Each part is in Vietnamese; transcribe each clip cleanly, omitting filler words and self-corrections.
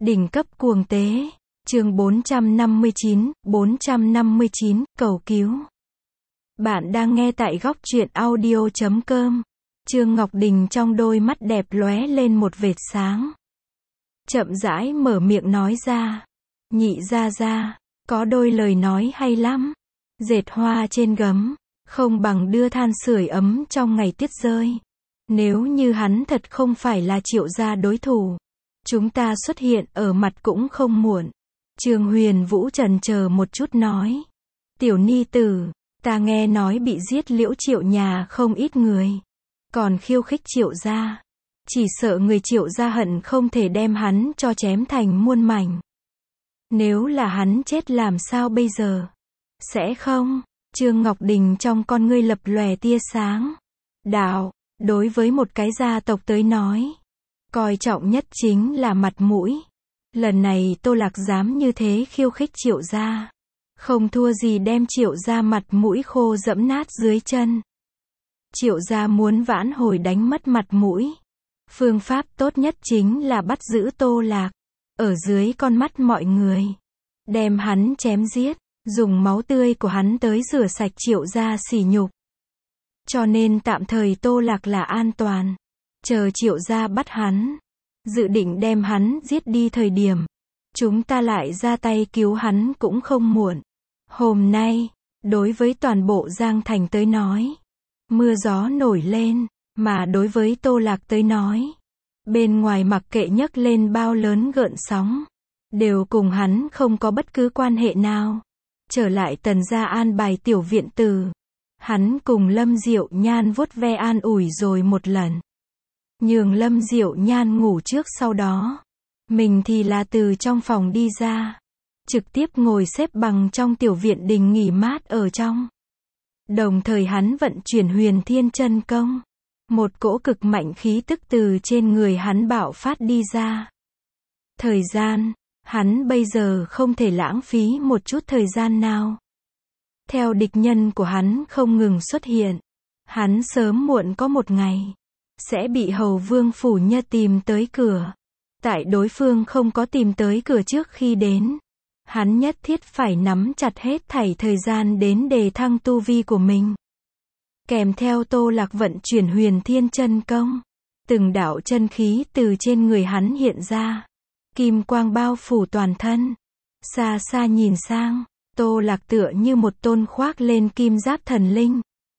Đỉnh cấp cuồng tế. Chương 459, cầu cứu. Bạn đang nghe tại góc truyện audio.com. Trương Ngọc Đình trong đôi mắt đẹp lóe lên một vệt sáng. Chậm rãi mở miệng nói ra. Nhị gia gia, có đôi lời nói hay lắm. Dệt hoa trên gấm, không bằng đưa than sưởi ấm trong ngày tuyết rơi. Nếu như hắn thật không phải là Triệu gia đối thủ, chúng ta xuất hiện ở mặt cũng không muộn. Trương Huyền Vũ chần chờ một chút nói. Tiểu ni tử, ta nghe nói bị giết Liễu Triệu nhà không ít người. Còn khiêu khích Triệu gia. Chỉ sợ người Triệu gia hận không thể đem hắn cho chém thành muôn mảnh. Nếu là hắn chết làm sao bây giờ? Sẽ không? Trương Ngọc Đình trong con ngươi lập lòe tia sáng. Đạo, đối với một cái gia tộc tới nói, coi trọng nhất chính là mặt mũi. Lần này Tô Lạc dám như thế khiêu khích Triệu gia, không thua gì đem Triệu gia mặt mũi khô dẫm nát dưới chân. Triệu gia muốn vãn hồi đánh mất mặt mũi, phương pháp tốt nhất chính là bắt giữ Tô Lạc, ở dưới con mắt mọi người, đem hắn chém giết, dùng máu tươi của hắn tới rửa sạch Triệu gia sỉ nhục. Cho nên tạm thời Tô Lạc là an toàn, chờ Triệu gia bắt hắn, dự định đem hắn giết đi thời điểm, chúng ta lại ra tay cứu hắn cũng không muộn. Hôm nay, đối với toàn bộ Giang Thành tới nói, mưa gió nổi lên, mà đối với Tô Lạc tới nói, bên ngoài mặc kệ nhấc lên bao lớn gợn sóng, đều cùng hắn không có bất cứ quan hệ nào. Trở lại Tần gia an bài tiểu viện tử, hắn cùng Lâm Diệu Nhan vuốt ve an ủi rồi một lần. Nhường Lâm Diệu Nhan ngủ trước, sau đó mình thì là từ trong phòng đi ra, trực tiếp ngồi xếp bằng trong tiểu viện đình nghỉ mát ở trong. Đồng thời hắn vận chuyển Huyền Thiên Chân Công, một cỗ cực mạnh khí tức từ trên người hắn bạo phát đi ra. Thời gian, hắn bây giờ không thể lãng phí một chút thời gian nào. Theo địch nhân của hắn không ngừng xuất hiện, hắn sớm muộn có một ngày sẽ bị Hầu Vương phủ nha tìm tới cửa. Tại đối phương không có tìm tới cửa trước khi đến, hắn nhất thiết phải nắm chặt hết thảy thời gian đến đề thăng tu vi của mình. Kèm theo Tô Lạc vận chuyển Huyền Thiên Chân Công, từng đạo chân khí từ trên người hắn hiện ra, kim quang bao phủ toàn thân. Xa xa nhìn sang, Tô Lạc tựa như một tôn khoác lên kim giáp thần linh.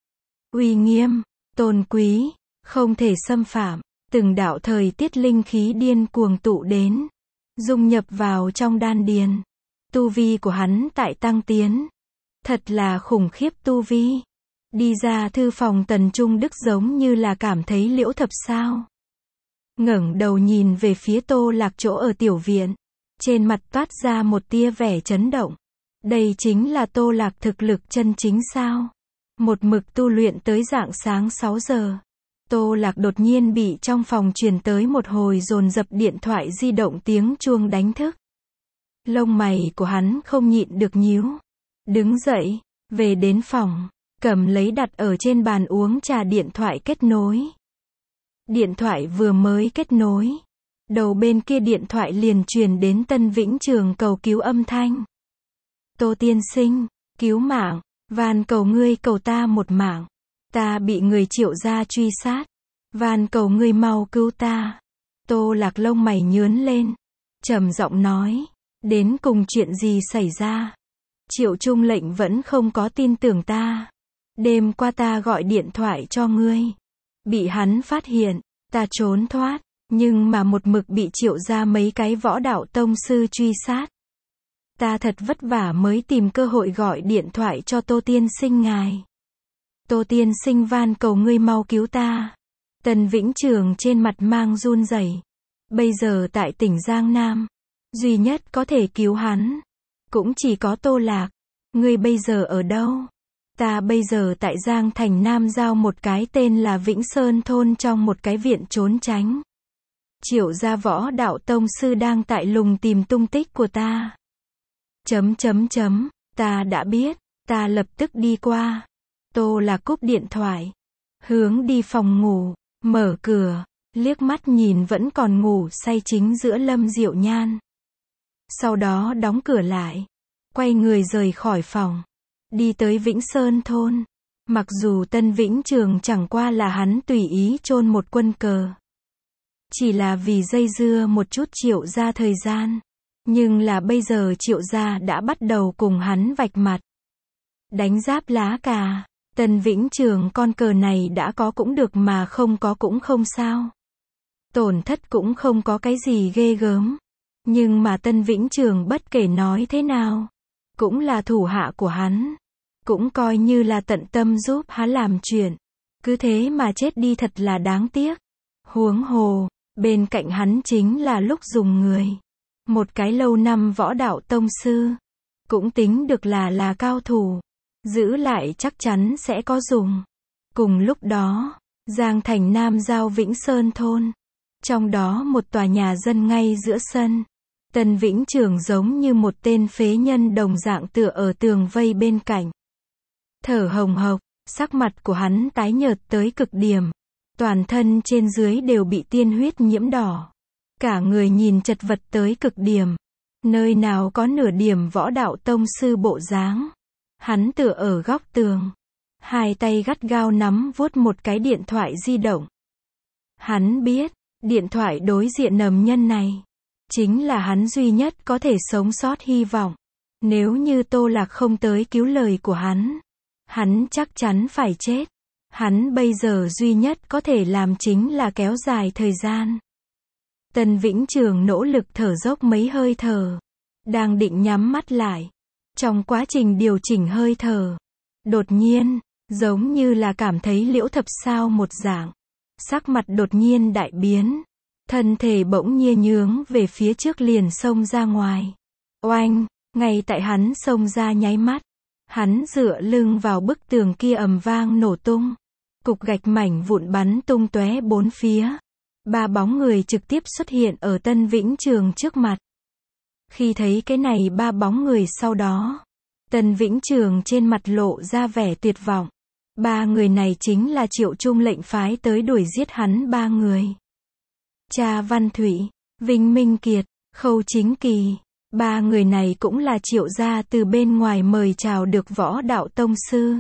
Uy nghiêm, tôn quý, không thể xâm phạm, từng đạo thời tiết linh khí điên cuồng tụ đến, dung nhập vào trong đan điền. Tu vi của hắn tại tăng tiến, thật là khủng khiếp tu vi. Đi ra thư phòng, Tần Trung Đức giống như là cảm thấy Liễu Thập sao. Ngẩng đầu nhìn về phía Tô Lạc chỗ ở tiểu viện, trên mặt toát ra một tia vẻ chấn động. Đây chính là Tô Lạc thực lực chân chính sao? Một mực tu luyện tới rạng sáng 6 giờ. Tô Lạc đột nhiên bị trong phòng truyền tới một hồi dồn dập điện thoại di động tiếng chuông đánh thức. Lông mày của hắn không nhịn được nhíu. Đứng dậy, về đến phòng, cầm lấy đặt ở trên bàn uống trà điện thoại kết nối. Điện thoại vừa mới kết nối, đầu bên kia điện thoại liền truyền đến Tân Vĩnh Trường cầu cứu âm thanh. Tô tiên sinh, cứu mạng, van cầu ngươi cầu ta một mạng. Ta bị người Triệu gia truy sát, van cầu ngươi mau cứu ta. Tô Lạc lông mày nhướng lên, trầm giọng nói, đến cùng chuyện gì xảy ra? Triệu Trung lệnh vẫn không có tin tưởng ta. Đêm qua ta gọi điện thoại cho ngươi, bị hắn phát hiện, ta trốn thoát, nhưng mà một mực bị Triệu gia mấy cái võ đạo tông sư truy sát. Ta thật vất vả mới tìm cơ hội gọi điện thoại cho Tô tiên sinh ngài. Tô tiên sinh van cầu ngươi mau cứu ta. Tần Vĩnh Trường trên mặt mang run rẩy. Bây giờ tại tỉnh Giang Nam, duy nhất có thể cứu hắn cũng chỉ có Tô Lạc. Ngươi bây giờ ở đâu? Ta bây giờ tại Giang Thành Nam Giao một cái tên là Vĩnh Sơn thôn trong một cái viện trốn tránh. Triệu gia võ đạo tông sư đang tại lùng tìm tung tích của ta. Ta đã biết, ta lập tức đi qua. Tô Lạc cúp điện thoại, hướng đi phòng ngủ, mở cửa, liếc mắt nhìn vẫn còn ngủ say chính giữa Lâm Diệu Nhan. sau đó đóng cửa lại, quay người rời khỏi phòng, đi tới Vĩnh Sơn thôn. Mặc dù Tân Vĩnh Trường chẳng qua là hắn tùy ý chôn một quân cờ, chỉ là vì dây dưa một chút Triệu gia thời gian, nhưng là bây giờ Triệu gia đã bắt đầu cùng hắn vạch mặt. Đánh giáp lá cà, Tân Vĩnh Trường con cờ này đã có cũng được mà không có cũng không sao. Tổn thất cũng không có cái gì ghê gớm. Nhưng mà Tân Vĩnh Trường bất kể nói thế nào, cũng là thủ hạ của hắn. Cũng coi như là tận tâm giúp hắn làm chuyện. Cứ thế mà chết đi thật là đáng tiếc. Huống hồ, bên cạnh hắn chính là lúc dùng người. Một cái lâu năm võ đạo tông sư. Cũng tính được là cao thủ. Giữ lại chắc chắn sẽ có dùng. Cùng lúc đó, Giang Thành Nam giao Vĩnh Sơn thôn. Trong đó một tòa nhà dân ngay giữa sân. Tân Vĩnh Trường giống như một tên phế nhân đồng dạng tựa ở tường vây bên cạnh. Thở hồng hộc, sắc mặt của hắn tái nhợt tới cực điểm. Toàn thân trên dưới đều bị tiên huyết nhiễm đỏ. Cả người nhìn chật vật tới cực điểm. Nơi nào có nửa điểm võ đạo tông sư bộ dáng. Hắn tựa ở góc tường. Hai tay gắt gao nắm vuốt một cái điện thoại di động. Hắn biết, điện thoại đối diện nầm nhân này chính là hắn duy nhất có thể sống sót hy vọng. Nếu như Tô Lạc không tới cứu lời của hắn chắc chắn phải chết. Hắn bây giờ duy nhất có thể làm chính là kéo dài thời gian. Tân Vĩnh Trường nỗ lực thở dốc mấy hơi thở. Đang định nhắm mắt lại. Trong quá trình điều chỉnh hơi thở, đột nhiên, giống như là cảm thấy Liễu Thập Sao một dạng. Sắc mặt đột nhiên đại biến. Thân thể bỗng nhiên nhướng về phía trước liền xông ra ngoài. Oanh, ngay tại hắn xông ra nháy mắt. Hắn dựa lưng vào bức tường kia ầm vang nổ tung. Cục gạch mảnh vụn bắn tung tóe bốn phía. Ba bóng người trực tiếp xuất hiện ở Tân Vĩnh Trường trước mặt. Khi thấy cái này ba bóng người sau đó, Tân Vĩnh Trường trên mặt lộ ra vẻ tuyệt vọng. Ba người này chính là Triệu Trung lệnh phái tới đuổi giết hắn ba người. Cha Văn Thụy, Vinh Minh Kiệt, Khâu Chính Kỳ. Ba người này cũng là Triệu gia từ bên ngoài mời chào được võ đạo tông sư.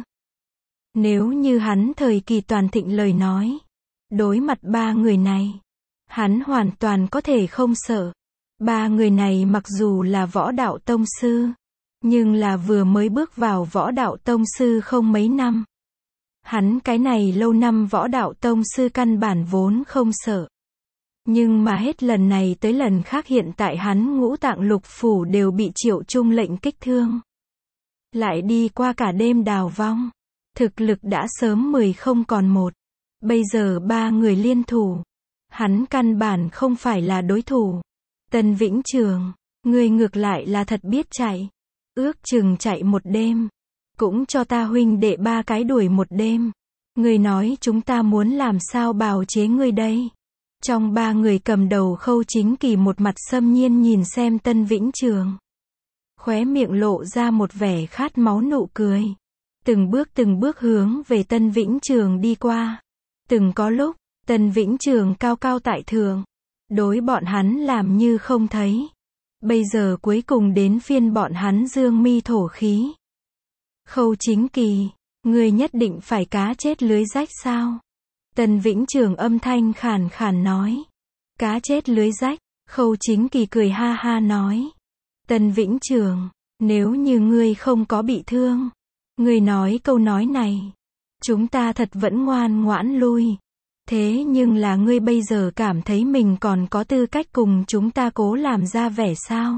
Nếu như hắn thời kỳ toàn thịnh lời nói, đối mặt ba người này, hắn hoàn toàn có thể không sợ. Ba người này mặc dù là võ đạo tông sư, nhưng là vừa mới bước vào võ đạo tông sư không mấy năm. Hắn cái này lâu năm võ đạo tông sư căn bản vốn không sợ. Nhưng mà hết lần này tới lần khác hiện tại hắn ngũ tạng lục phủ đều bị Triệu Trung lệnh kích thương. Lại đi qua cả đêm đào vong. Thực lực đã sớm 10 không còn một. Bây giờ ba người liên thủ. Hắn căn bản không phải là đối thủ. Tân Vĩnh Trường, ngươi ngược lại là thật biết chạy. Ước chừng chạy một đêm. Cũng cho ta huynh đệ ba cái đuổi một đêm. Ngươi nói chúng ta muốn làm sao bào chế ngươi đây? Trong ba người cầm đầu Khâu Chính Kỳ một mặt xâm nhiên nhìn xem Tân Vĩnh Trường. Khóe miệng lộ ra một vẻ khát máu nụ cười. Từng bước hướng về Tân Vĩnh Trường đi qua. Từng có lúc, Tân Vĩnh Trường cao cao tại thượng. Đối bọn hắn làm như không thấy. Bây giờ cuối cùng đến phiên bọn hắn dương mi thổ khí. Khâu Chính Kỳ, ngươi nhất định phải cá chết lưới rách sao? Tân Vĩnh Trường âm thanh khàn khàn nói. Cá chết lưới rách, Khâu Chính Kỳ cười ha ha nói. Tân Vĩnh Trường, nếu như ngươi không có bị thương, ngươi nói câu nói này, chúng ta thật vẫn ngoan ngoãn lui. Thế nhưng là ngươi bây giờ cảm thấy mình còn có tư cách cùng chúng ta cố làm ra vẻ sao?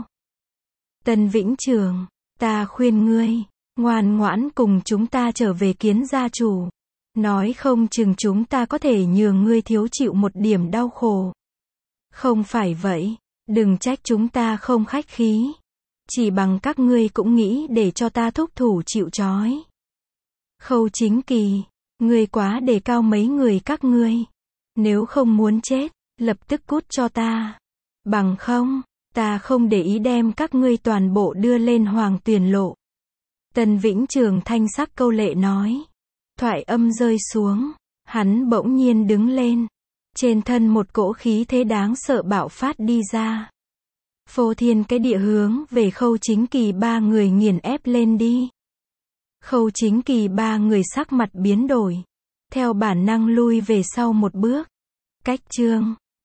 Tân Vĩnh Trường, ta khuyên ngươi, ngoan ngoãn cùng chúng ta trở về kiến gia chủ. Nói không chừng chúng ta có thể nhường ngươi thiếu chịu một điểm đau khổ. Không phải vậy, đừng trách chúng ta không khách khí. Chỉ bằng các ngươi cũng nghĩ để cho ta thúc thủ chịu trói. Khâu Chính Kỳ, ngươi quá đề cao mấy người các ngươi. Nếu không muốn chết, lập tức cút cho ta. Bằng không, ta không để ý đem các ngươi toàn bộ đưa lên hoàng tuyền lộ. Tân Vĩnh Trường thanh sắc câu lệ nói. Thoại âm rơi xuống, hắn bỗng nhiên đứng lên. Trên thân một cỗ khí thế đáng sợ bạo phát đi ra. Phô thiên cái địa hướng về Khâu Chính Kỳ, ba người nghiền ép lên đi. Khâu Chính Kỳ ba người sắc mặt biến đổi. Theo bản năng lui về sau một bước. Cách chương